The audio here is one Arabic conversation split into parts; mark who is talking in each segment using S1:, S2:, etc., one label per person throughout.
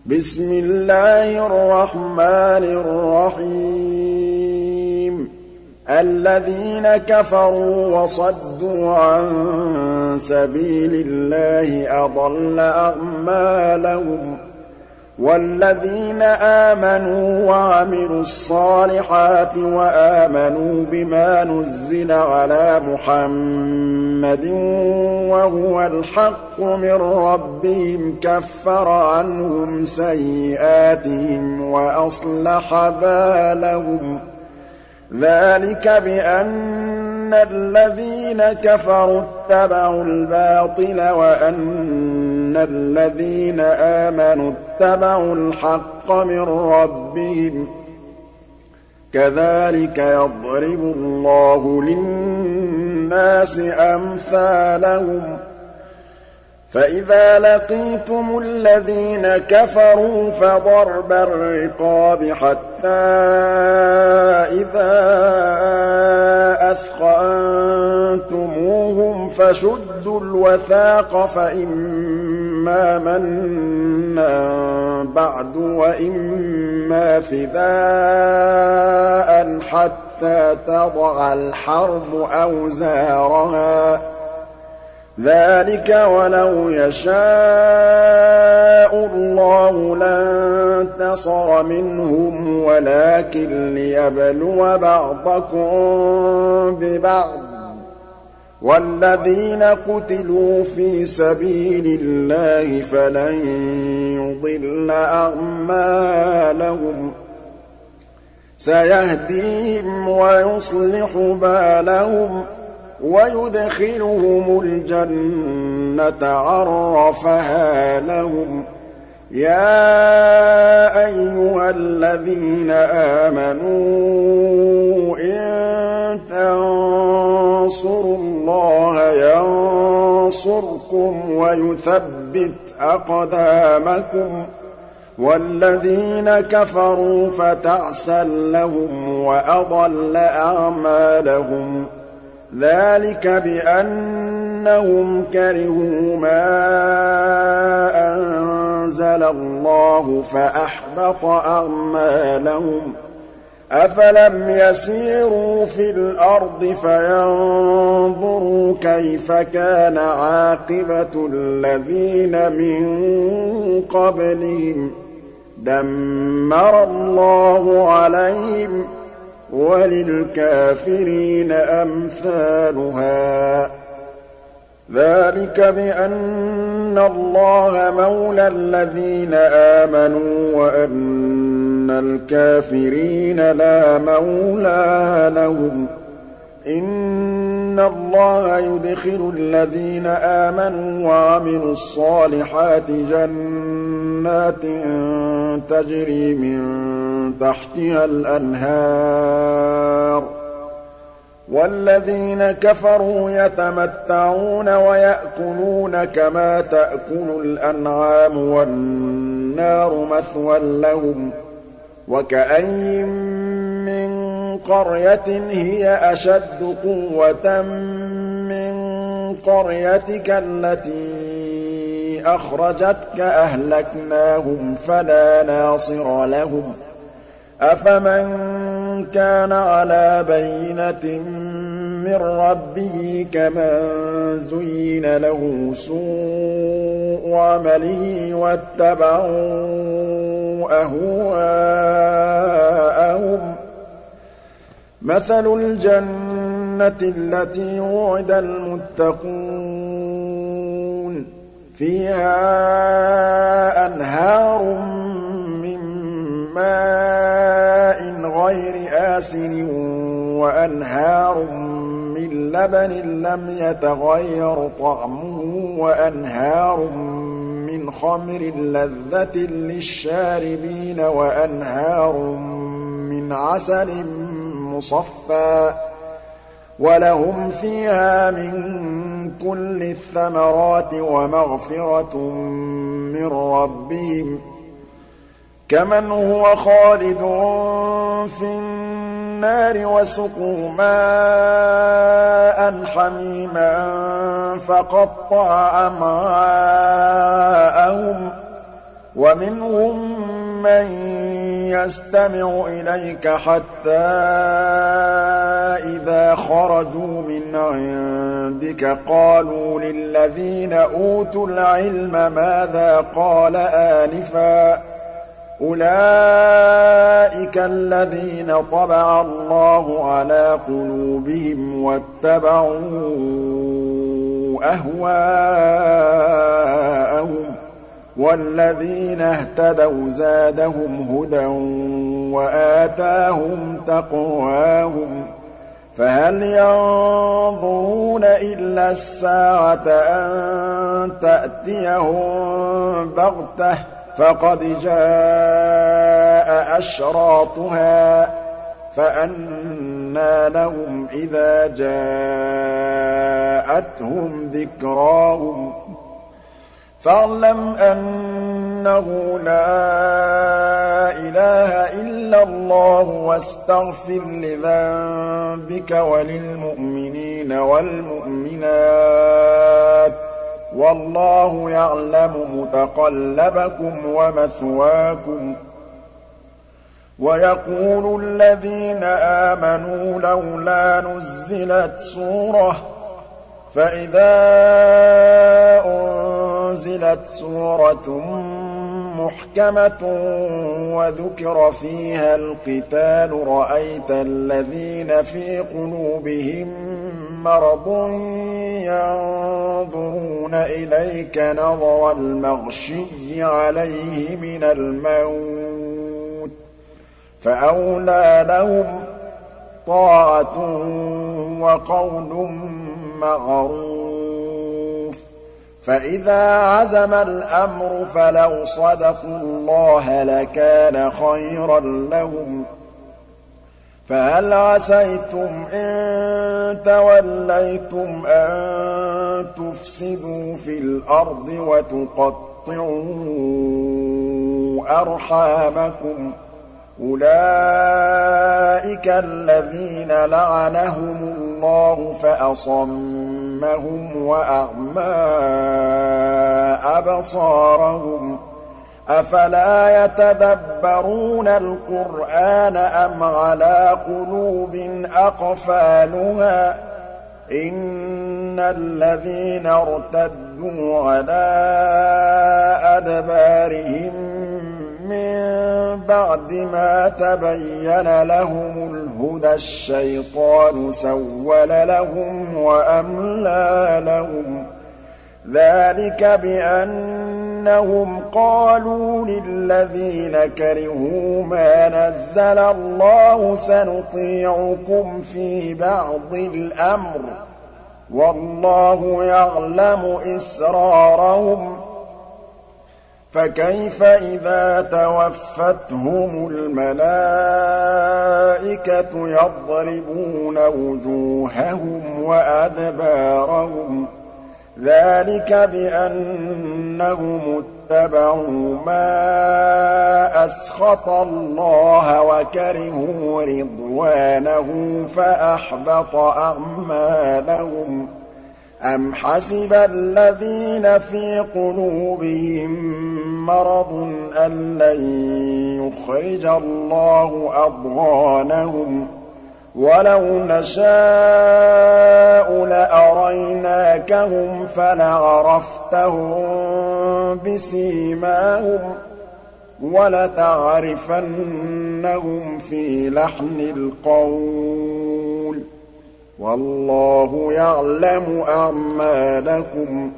S1: بسم الله الرحمن الرحيم الذين كفروا وصدوا عن سبيل الله أضل أعمالهم والذين آمنوا وعملوا الصالحات وآمنوا بما نزل على محمد وهو الحق من ربهم كفر عنهم سيئاتهم وأصلح بالهم ذلك بأن الذين كفروا اتبعوا الباطل وأن الذين آمنوا اتبعوا الحق من ربهم كذلك يضرب الله للناس أمثالهم فإذا لقيتم الذين كفروا فضرب الرقاب حتى إذا أثخنتموهم فشدوا الوثاق فإما منا بعد وإما فداء حتى تضع الحرب أوزارها ذلك ولو يشاء الله لانتصر منهم ولكن ليبلو بعضكم ببعض والذين قتلوا في سبيل الله فلن يضل أعمالهم سيهديهم ويصلح بالهم ويدخلهم الجنة عرفها لهم يا أيها الذين آمنوا إن تنصروا الله ينصركم ويثبت أقدامكم والذين كفروا فتعسا لهم وأضل أعمالهم ذلك بأنهم كرهوا ما أنزل الله فأحبط أعمالهم أفلم يسيروا في الأرض فينظروا كيف كان عاقبة الذين من قبلهم دمر الله عليهم وللكافرين أمثالها ذلك بأن الله مولى الذين آمنوا وأن الكافرين لا مولى لهم إن الله يدخل الذين آمنوا وعملوا الصالحات جنات تجري من تحتها الأنهار والذين كفروا يتمتعون ويأكلون كما تأكل الأنعام والنار مثوى لهم وكأين من قرية هي أشد قوة من قريتك التي أخرجتك أهلكناهم فلا ناصر لهم أفمن كان على بينة من ربه كمن زين له سوء عمله واتبعوا أهواءهم مثل الجنة التي وعد المتقون فيها أنهار من ماء غير آسن وأنهار من لبن لم يتغير طعمه وأنهار من خمر لذة للشاربين وأنهار من عسل مصفى ولهم فيها من كل الثمرات ومغفرة من ربهم كمن هو خالد في النار وسقوا ماء حميما فقطع أمعاءهم ومنهم من يستمع إليك حتى إذا خرجوا من عندك قالوا للذين أوتوا العلم ماذا قال آنفا أولئك الذين طبع الله على قلوبهم واتبعوا أهواءهم والذين اهتدوا زادهم هدى وآتاهم تقواهم فهل ينظرون إلا الساعة أن تأتيهم بغتة فقد جاء أشراطها فأنى لهم إذا جاءتهم ذكراهم فاعلم أنه لا إله إلا الله واستغفر لذنبك وللمؤمنين والمؤمنات والله يعلم متقلبكم ومثواكم ويقول الذين آمنوا لولا نزلت سورة فإذا أنزلت سورة محكمة وذكر فيها القتال رأيت الذين في قلوبهم مرض ينظرون إليك نظر المغشي عليه من الموت فأولى لهم طاعة وقول معروف فإذا عزم الأمر فلو صدقوا الله لكان خيرا لهم فهل عسيتم إن توليتم أن تفسدوا في الأرض وتقطعوا أرحامكم أولئك الذين لعنهم الله فأصمهم وأعمى أبصارهم أفلا يتدبرون القرآن أم على قلوب أقفالها إن الذين ارتدوا على أدبارهم من بعد ما تبين لهم الهدى الشيطان سول لهم وأملى لهم ذلك بأنهم قالوا للذين كرهوا ما نزل الله سنطيعكم في بعض الأمر والله يعلم إسرارهم فكيف إذا توفتهم الملائكة يضربون وجوههم وأدبارهم ذلك بأنهم اتبعوا ما أسخط الله وكرهوا رضوانه فأحبط أعمالهم أم حسب الذين في قلوبهم مرض أن لن يخرج الله أضغانهم ولو نشاء لأريناكهم فلعرفتهم بسيماهم ولتعرفنهم في لحن القول والله يعلم أعمالكم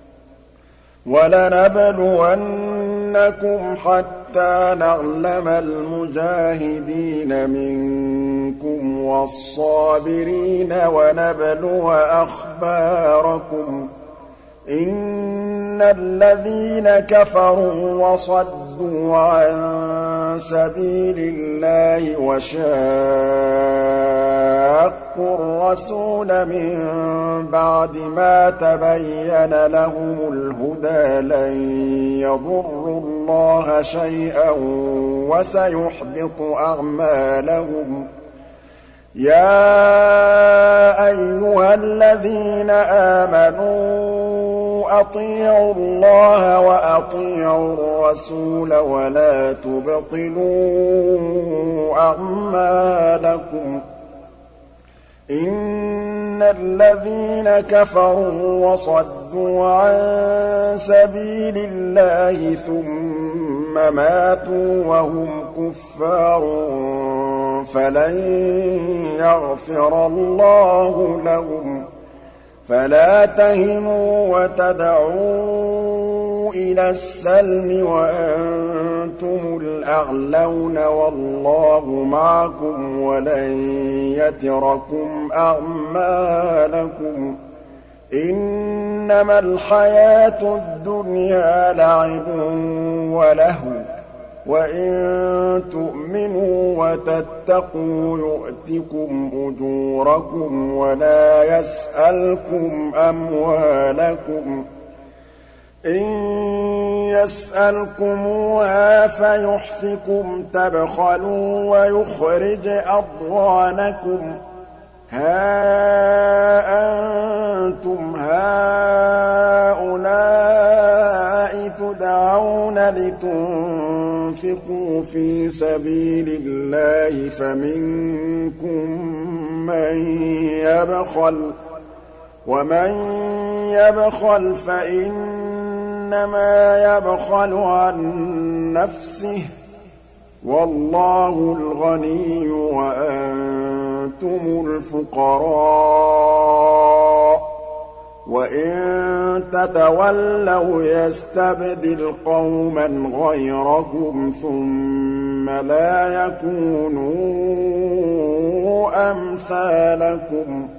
S1: ولنبلونكم حتى نعلم المجاهدين منكم والصابرين ونبلو أخباركم إن الذين كفروا وصدوا عن سبيل الله وشاقوا الرسول من بعد ما تبين لهم الهدى لن يضروا الله شيئا وسيحبط أعمالهم يا أيها الذين آمنوا أطيعوا اللَّهَ وَأَطِيعُوا الرَّسُولَ وَلَا تُبْطِلُوا أَعْمَالَكُمْ إِنَّ الَّذِينَ كَفَرُوا وَصَدُّوا عَن سَبِيلِ اللَّهِ ثُمَّ مَاتُوا وَهُمْ كُفَّارٌ فَلَن يَغْفِرَ اللَّهُ لَهُمْ فَلَا تَهِنُوا وَتَدْعُوا إِلَى السَّلْمِ وَأَنتُمُ الْأَعْلَوْنَ وَاللَّهُ مَعَكُمْ وَلَن يَتِرَكُمْ أَعْمَالَكُمْ إِنَّمَا الْحَيَاةُ الدُّنْيَا لَعِبٌ وَلَهْوٌ وَإِن تُؤْمِنُوا وَتَتَّقُوا يُؤْتِكُمْ أُجُورَكُمْ وَلَا يَسْأَلْكُمْ أَمْوَالَكُمْ إِن يَسْأَلْكُمُوهَا فَيُحْفِكُمْ تَبْخَلُوا وَيُخْرِجْ أَضْغَانَكُمْ هَا أَنتُمْ هَٰؤُلَاءِ تُدْعَوْنَ لِتُنفِقُوا فِي سَبِيلِ اللَّهِ فَمِنكُم مَّن يَبْخَلُ ۖ وَمَن يَبْخَلْ فَإِنَّمَا يَبْخَلُ عَن نَّفْسِهِ ۚ وَاللَّهُ الْغَنِيُّ وَأَنتُمُ الْفُقَرَاءُ ۚ وَإِن تَتَوَلَّوْا يَسْتَبْدِلْ قَوْمًا غَيْرَكُمْ ثُمَّ لَا يَكُونُوا أَمْثَالَكُمْ